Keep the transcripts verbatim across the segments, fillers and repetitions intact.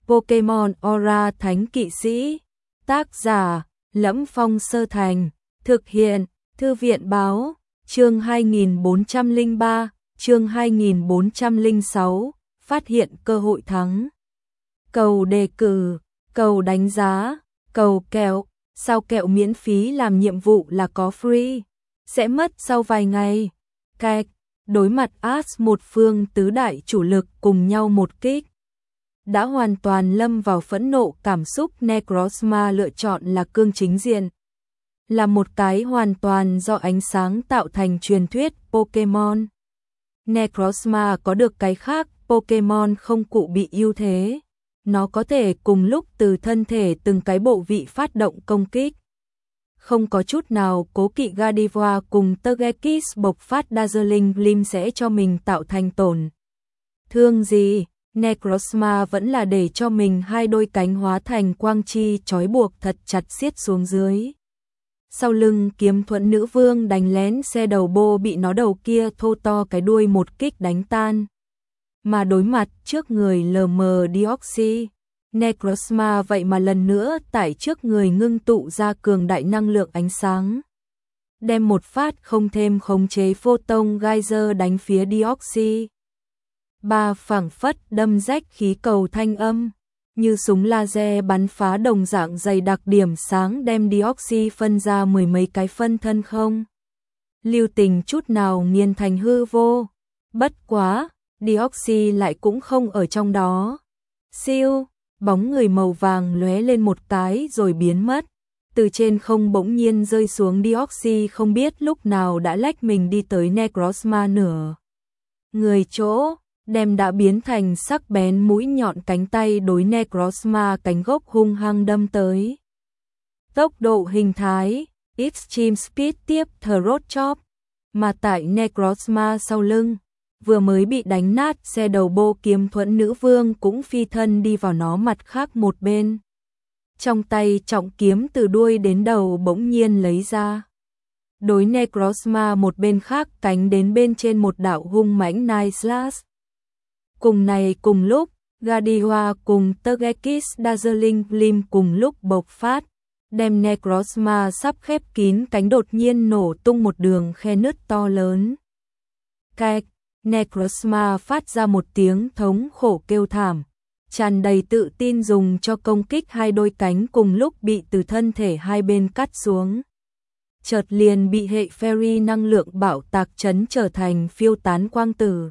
Pokemon Aura Thánh Kỵ Sĩ. Tác giả: Lẫm Phong Sơ Thành. Thực hiện: Thư viện báo. Chương hai nghìn bốn trăm lẻ ba, chương hai nghìn bốn trăm lẻ sáu, phát hiện cơ hội thắng. Cầu đề cử, cầu đánh giá, cầu kẹo, sao kẹo miễn phí làm nhiệm vụ là có free, sẽ mất sau vài ngày. Cạch, đối mặt Ash một phương tứ đại chủ lực cùng nhau một kích. Đã hoàn toàn lâm vào phẫn nộ cảm xúc, Necrozma lựa chọn là cương chính diện. Là một cái hoàn toàn do ánh sáng tạo thành truyền thuyết Pokemon. Necrozma có được cái khác Pokemon không cụ bị ưu thế. Nó có thể cùng lúc từ thân thể từng cái bộ vị phát động công kích. Không có chút nào cố kỵ, Gardevoir cùng Togekiss bộc phát Dazzling Gleam sẽ cho mình tạo thành tổn thương gì. Necrozma vẫn là để cho mình hai đôi cánh hóa thành quang chi trói buộc thật chặt siết xuống dưới. Sau lưng Kiếm Thuẫn Nữ Vương đánh lén xe đầu bô bị nó đầu kia thô to cái đuôi một kích đánh tan. Mà đối mặt trước người lờ mờ Deoxys, Necrozma vậy mà lần nữa tại trước người ngưng tụ ra cường đại năng lượng ánh sáng. Đem một phát không thêm khống chế Photon Geyser đánh phía Deoxys. Ba phảng phất đâm rách khí cầu thanh âm, như súng laser bắn phá đồng dạng dày đặc điểm sáng đem Deoxys phân ra mười mấy cái phân thân không lưu tình chút nào nghiền thành hư vô. Bất quá, Deoxys lại cũng không ở trong đó. Siêu, bóng người màu vàng lóe lên một cái rồi biến mất. Từ trên không bỗng nhiên rơi xuống, Deoxys không biết lúc nào đã lách mình đi tới Necrozma nửa người chỗ, đem đã biến thành sắc bén mũi nhọn cánh tay đối Necrozma cánh gốc hung hăng đâm tới. Tốc độ hình thái, Extreme Speed tiếp Throat Chop, mà tại Necrozma sau lưng, vừa mới bị đánh nát xe đầu bô Kiếm Thuẫn Nữ Vương cũng phi thân đi vào nó mặt khác một bên. Trong tay trọng kiếm từ đuôi đến đầu bỗng nhiên lấy ra. Đối Necrozma một bên khác cánh đến bên trên một đạo hung mãnh Night Slash. Cùng này cùng lúc, Gardevoir cùng Togekiss Dazzling Gleam cùng lúc bộc phát, đem Necrozma sắp khép kín cánh đột nhiên nổ tung một đường khe nứt to lớn. Cạch, Necrozma phát ra một tiếng thống khổ kêu thảm, tràn đầy tự tin dùng cho công kích hai đôi cánh cùng lúc bị từ thân thể hai bên cắt xuống. Chợt liền bị hệ Fairy năng lượng bạo tạc chấn trở thành phiêu tán quang tử.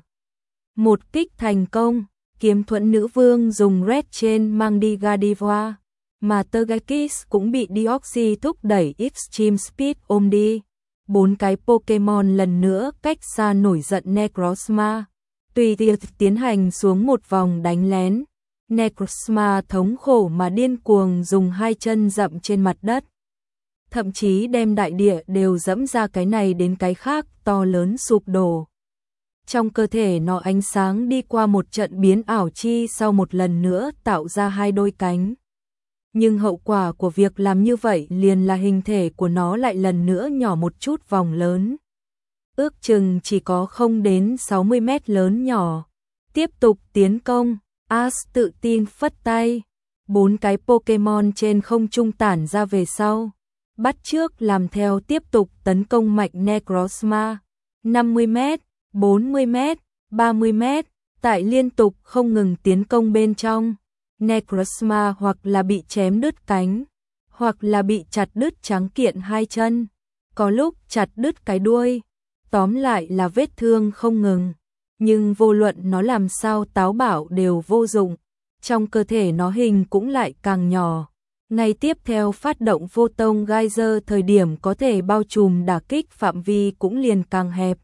Một kích thành công, Kiếm Thuẫn Nữ Vương dùng Red Chain mang đi Gardevoir, mà Togekiss cũng bị Deoxys thúc đẩy Extreme Speed ôm đi. Bốn cái Pokemon lần nữa cách xa nổi giận Necrozma, tùy tiện tiến hành xuống một vòng đánh lén. Necrozma thống khổ mà điên cuồng dùng hai chân dậm trên mặt đất, thậm chí đem đại địa đều dẫm ra cái này đến cái khác, to lớn sụp đổ. Trong cơ thể nó ánh sáng đi qua một trận biến ảo chi sau một lần nữa tạo ra hai đôi cánh. Nhưng hậu quả của việc làm như vậy liền là hình thể của nó lại lần nữa nhỏ một chút vòng lớn. Ước chừng chỉ có không đến sáu mươi mét lớn nhỏ. Tiếp tục tiến công, Ash tự tin phất tay. Bốn cái Pokemon trên không trung tản ra về sau. Bắt trước làm theo tiếp tục tấn công mạnh Necrozma. năm mươi mét, bốn mươi mét, ba mươi mét, tại liên tục không ngừng tiến công bên trong. Necrozma hoặc là bị chém đứt cánh, hoặc là bị chặt đứt trắng kiện hai chân, có lúc chặt đứt cái đuôi, tóm lại là vết thương không ngừng. Nhưng vô luận nó làm sao táo bạo đều vô dụng, trong cơ thể nó hình cũng lại càng nhỏ. Ngay tiếp theo phát động Photon Geyser thời điểm có thể bao trùm đả kích phạm vi cũng liền càng hẹp.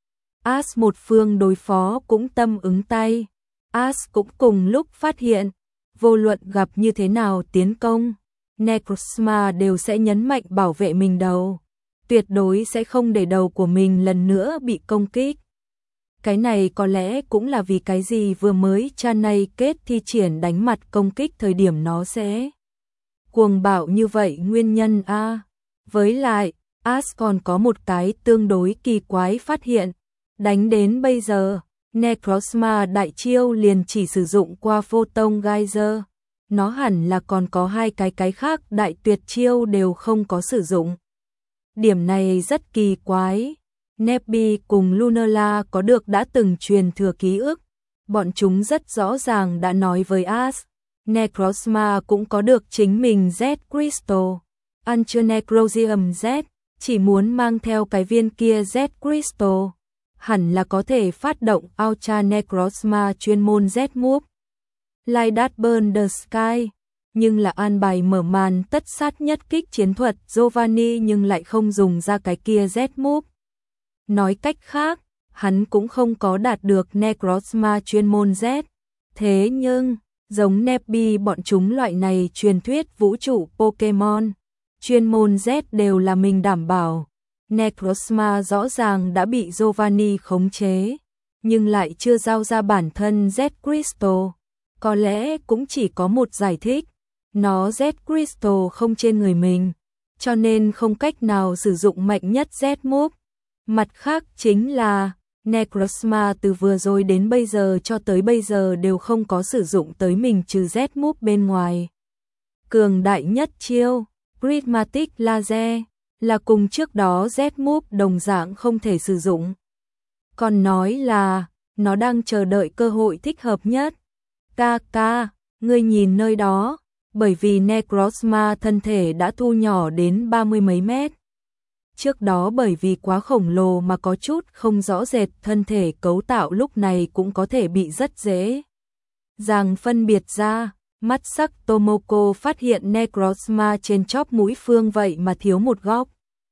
Ash một phương đối phó cũng tâm ứng tay. Ash cũng cùng lúc phát hiện, vô luận gặp như thế nào tiến công, Necrozma đều sẽ nhấn mạnh bảo vệ mình đầu. Tuyệt đối sẽ không để đầu của mình lần nữa bị công kích. Cái này có lẽ cũng là vì cái gì vừa mới cha này kết thi triển đánh mặt công kích thời điểm nó sẽ cuồng bạo như vậy nguyên nhân a. À. Với lại, Ash còn có một cái tương đối kỳ quái phát hiện. Đánh đến bây giờ, Necrozma đại chiêu liền chỉ sử dụng qua Photon Geyser, nó hẳn là còn có hai cái cái khác đại tuyệt chiêu đều không có sử dụng. Điểm này rất kỳ quái. Nebby cùng Lunala có được đã từng truyền thừa ký ức, bọn chúng rất rõ ràng đã nói với Ash, Necrozma cũng có được chính mình Z Crystal, Anti-Necrosium Z, chỉ muốn mang theo cái viên kia Z Crystal, hẳn là có thể phát động Ultra Necrozma chuyên môn Z Move. Light That Burn the Sky, nhưng là an bài mở màn tất sát nhất kích chiến thuật Giovanni nhưng lại không dùng ra cái kia Z Move. Nói cách khác, hắn cũng không có đạt được Necrozma chuyên môn Z. Thế nhưng, giống Nebby bọn chúng loại này truyền thuyết vũ trụ Pokemon, chuyên môn Z đều là mình đảm bảo. Necrozma rõ ràng đã bị Giovanni khống chế, nhưng lại chưa giao ra bản thân Z Crystal. Có lẽ cũng chỉ có một giải thích, nó Z Crystal không trên người mình, cho nên không cách nào sử dụng mạnh nhất Z Move. Mặt khác chính là, Necrozma từ vừa rồi đến bây giờ cho tới bây giờ đều không có sử dụng tới mình trừ Z Move bên ngoài. Cường đại nhất chiêu, Prismatic Laser, là cùng trước đó Z Move đồng dạng không thể sử dụng. Còn nói là, nó đang chờ đợi cơ hội thích hợp nhất. Ca ca, ngươi nhìn nơi đó, bởi vì Necrozma thân thể đã thu nhỏ đến ba mươi mấy mét. Trước đó bởi vì quá khổng lồ mà có chút không rõ rệt, thân thể cấu tạo lúc này cũng có thể bị rất dễ dàng phân biệt ra. Mắt sắc Tomoko phát hiện Necrozma trên chóp mũi Phương vậy mà thiếu một góc.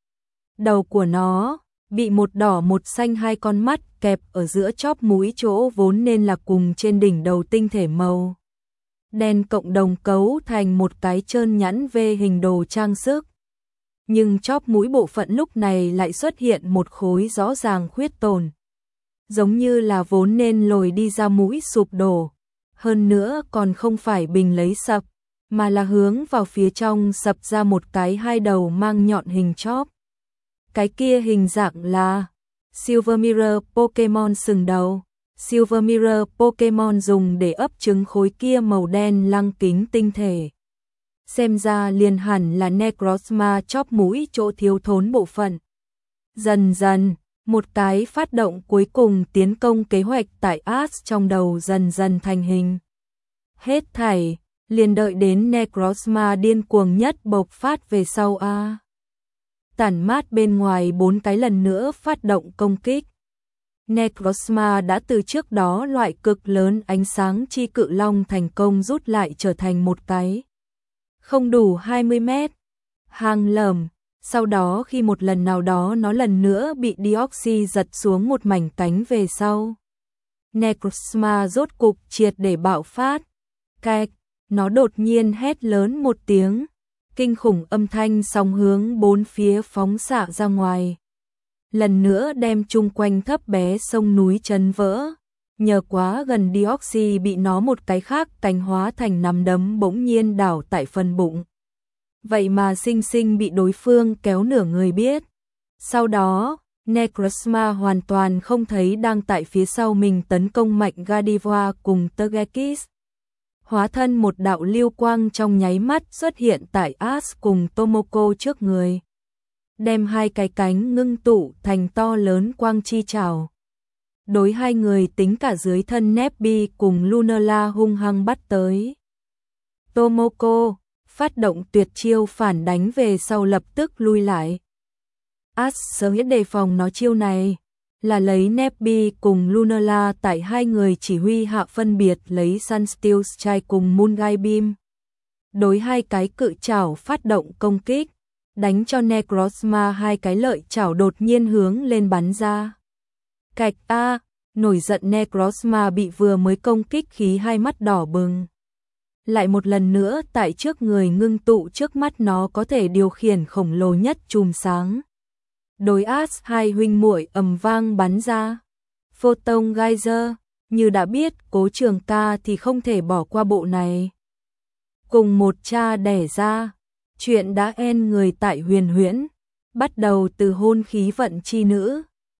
Đầu của nó bị một đỏ một xanh hai con mắt kẹp ở giữa chóp mũi, chỗ vốn nên là cùng trên đỉnh đầu tinh thể màu đen cộng đồng cấu thành một cái trơn nhẵn V hình đồ trang sức. Nhưng chóp mũi bộ phận lúc này lại xuất hiện một khối rõ ràng khuyết tổn, giống như là vốn nên lồi đi ra mũi sụp đổ. Hơn nữa còn không phải bình lấy sập, mà là hướng vào phía trong sập ra một cái hai đầu mang nhọn hình chóp. Cái kia hình dạng là Silver Mirror Pokemon sừng đầu. Silver Mirror Pokemon dùng để ấp trứng khối kia màu đen lăng kính tinh thể. Xem ra liền hẳn là Necrozma chóp mũi chỗ thiếu thốn bộ phận. Dần dần, một cái phát động cuối cùng tiến công kế hoạch tại Ash trong đầu dần dần thành hình. Hết thảy, liền đợi đến Necrozma điên cuồng nhất bộc phát về sau a. Tản mát bên ngoài bốn cái lần nữa phát động công kích. Necrozma đã từ trước đó loại cực lớn ánh sáng chi cự long thành công rút lại trở thành một cái không đủ hai mươi mét hang lởm. Sau đó khi một lần nào đó nó lần nữa bị Deoxys giật xuống một mảnh cánh về sau, Necrozma rốt cục triệt để bạo phát. Cạch, nó đột nhiên hét lớn một tiếng, kinh khủng âm thanh sóng hướng bốn phía phóng xạ ra ngoài, lần nữa đem chung quanh thấp bé sông núi chấn vỡ. Nhờ quá gần, Deoxys bị nó một cái khác cánh hóa thành nắm đấm bỗng nhiên đảo tại phần bụng. Vậy mà sinh sinh bị đối phương kéo nửa người biết. Sau đó, Necrozma hoàn toàn không thấy đang tại phía sau mình tấn công mạnh Gardevoir cùng Togekiss. Hóa thân một đạo lưu quang trong nháy mắt xuất hiện tại Ash cùng Tomoko trước người, đem hai cái cánh ngưng tụ thành to lớn quang chi trảo. Đối hai người tính cả dưới thân Nebby cùng Lunala hung hăng bắt tới. Tomoko phát động tuyệt chiêu phản đánh về sau lập tức lui lại. Ash sớm biết đề phòng nó chiêu này, là lấy Nebby cùng Lunala tại hai người chỉ huy hạ phân biệt lấy Sunsteel Strike cùng Moonlight Beam. Đối hai cái cự chảo phát động công kích, đánh cho Necrozma hai cái lợi chảo đột nhiên hướng lên bắn ra. Cạch a, nổi giận Necrozma bị vừa mới công kích khí hai mắt đỏ bừng. Lại một lần nữa tại trước người ngưng tụ, trước mắt nó có thể điều khiển khổng lồ nhất chùm sáng. Đối Ash hai huynh muội ầm vang bắn ra. Photon Geyser, như đã biết Cố Trường Ca thì không thể bỏ qua bộ này. Cùng một cha đẻ ra, chuyện đã end người tại Huyền Huyễn, bắt đầu từ hôn khí vận chi nữ.